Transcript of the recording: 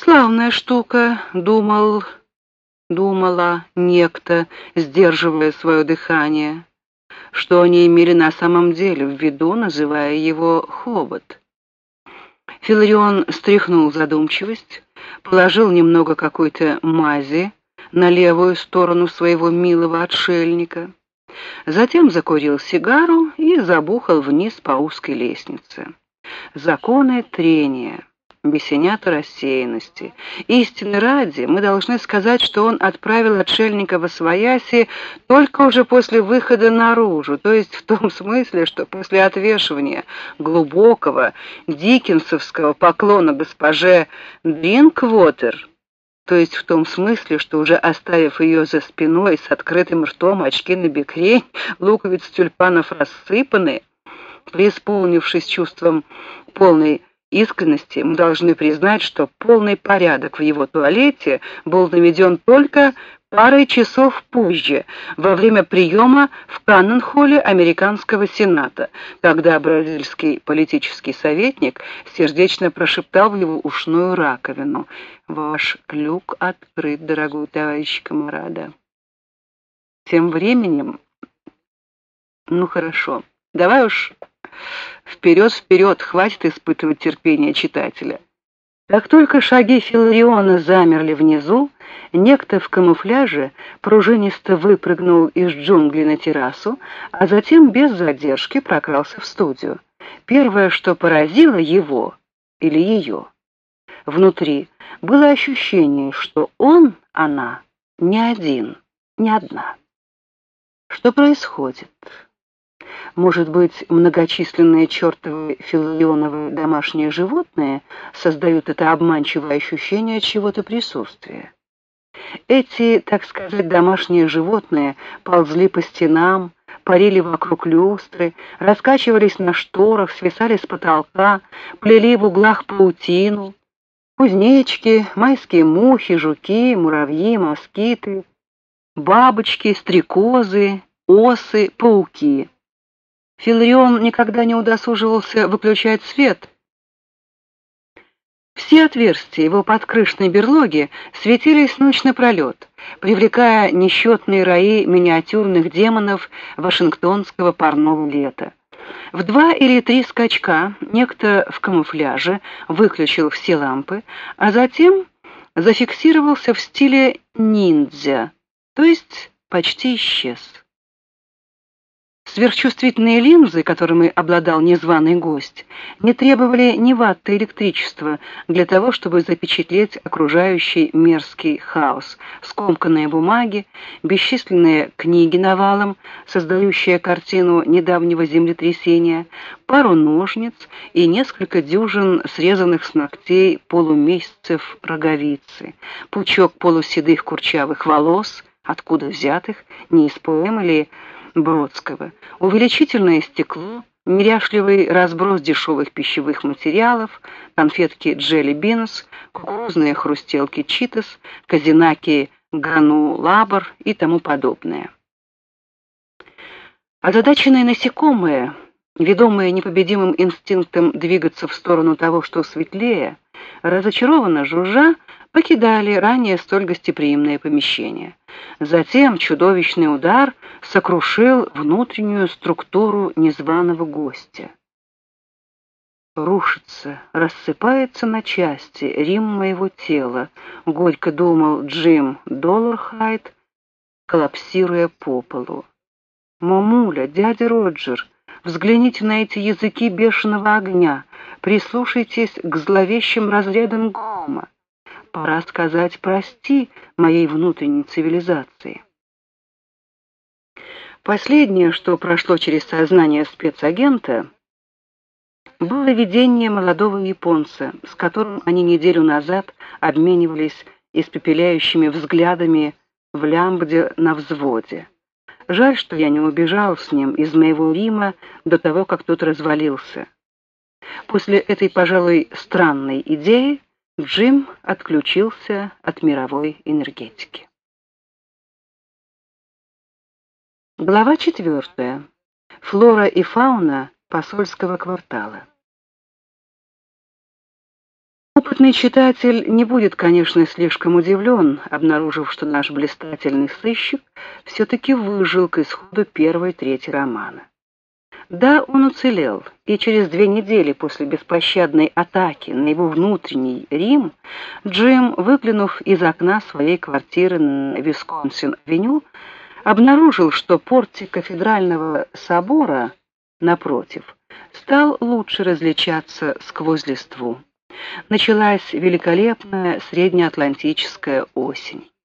Славная штука, думала некто, сдерживая свое дыхание. Что они имели на самом деле в виду, называя его хобот? Филарион стряхнул задумчивость, положил немного какой-то мази на левую сторону своего милого отшельника, затем закурил сигару и забухал вниз по узкой лестнице. Законы трения, бесенята рассеянности. Истины ради, мы должны сказать, что он отправил отшельника восвояси только уже после выхода наружу, то есть в том смысле, что после отвешивания глубокого диккенсовского поклона госпоже Дринквотер, то есть в том смысле, что уже оставив ее за спиной с открытым ртом, очки набекрень, луковицы тюльпанов рассыпаны, преисполнившись чувством полной искренности, мы должны признать, что полный порядок в его туалете был наведен только парой часов позже, во время приема в Каннон-холле американского сената, когда бразильский политический советник сердечно прошептал в его ушную раковину: «Ваш люк открыт, дорогой товарищ Камарада». Тем временем, ну хорошо, давай уж вперед, хватит испытывать терпение читателя. Как только шаги Филариона замерли внизу, некто в камуфляже пружинисто выпрыгнул из джунглей на террасу, а затем без задержки прокрался в студию. Первое, что поразило его или ее, внутри было ощущение, что она не один, не одна. Что происходит? Может быть, многочисленные чертовы филарионовые домашние животные создают это обманчивое ощущение чего-то присутствия? Эти, так сказать, домашние животные ползли по стенам, парили вокруг люстры, раскачивались на шторах, свисали с потолка, плели в углах паутину. Кузнечики, майские мухи, жуки, муравьи, москиты, бабочки, стрекозы, осы, пауки. Филарион никогда не удосуживался выключать свет. Все отверстия его подкрышной берлоги светились ночь напролет, привлекая несчетные раи миниатюрных демонов вашингтонского парного лета. В 2 или 3 скачка некто в камуфляже выключил все лампы, а затем зафиксировался в стиле ниндзя, то есть почти исчез. Сверхчувствительные линзы, которыми обладал незваный гость, не требовали ни ватты электричества для того, чтобы запечатлеть окружающий мерзкий хаос: скомканные бумаги, бесчисленные книги навалом, создающие картину недавнего землетрясения, пару ножниц и несколько дюжин срезанных с ногтей полумесяцев роговицы, пучок полуседых курчавых волос, откуда взятых, не из поэм или Бродского, увеличительное стекло, неряшливый разброс дешевых пищевых материалов, конфетки Джелли Бинс, кукурузные хрустелки Читос, казинаки Гранулабр и тому подобное. Озадаченные насекомые, ведомые непобедимым инстинктом двигаться в сторону того, что светлее, разочарованно жужжа, покидали ранее столь гостеприимное помещение. Затем чудовищный удар сокрушил внутреннюю структуру незваного гостя. «Рушится, рассыпается на части Рим моего тела», — горько думал Джим Доллархайд, коллапсируя по полу. «Мамуля, дядя Роджер, взгляните на эти языки бешеного огня, прислушайтесь к зловещим разрядам грома. Пора сказать «прости» моей внутренней цивилизации». Последнее, что прошло через сознание спецагента, было видение молодого японца, с которым они неделю назад обменивались испепеляющими взглядами в лямбде на взводе. Жаль, что я не убежал с ним из моего Рима до того, как тот развалился. После этой, пожалуй, странной идеи Джим отключился от мировой энергетики. Глава 4. Флора и фауна посольского квартала. Опытный читатель не будет, конечно, слишком удивлен, обнаружив, что наш блистательный сыщик все-таки выжил к исходу первой трети романа. Да, он уцелел, и через 2 недели после беспощадной атаки на его внутренний Рим Джим, выглянув из окна своей квартиры на Висконсин-авеню, обнаружил, что портик кафедрального собора, напротив, стал лучше различаться сквозь листву. Началась великолепная среднеатлантическая осень.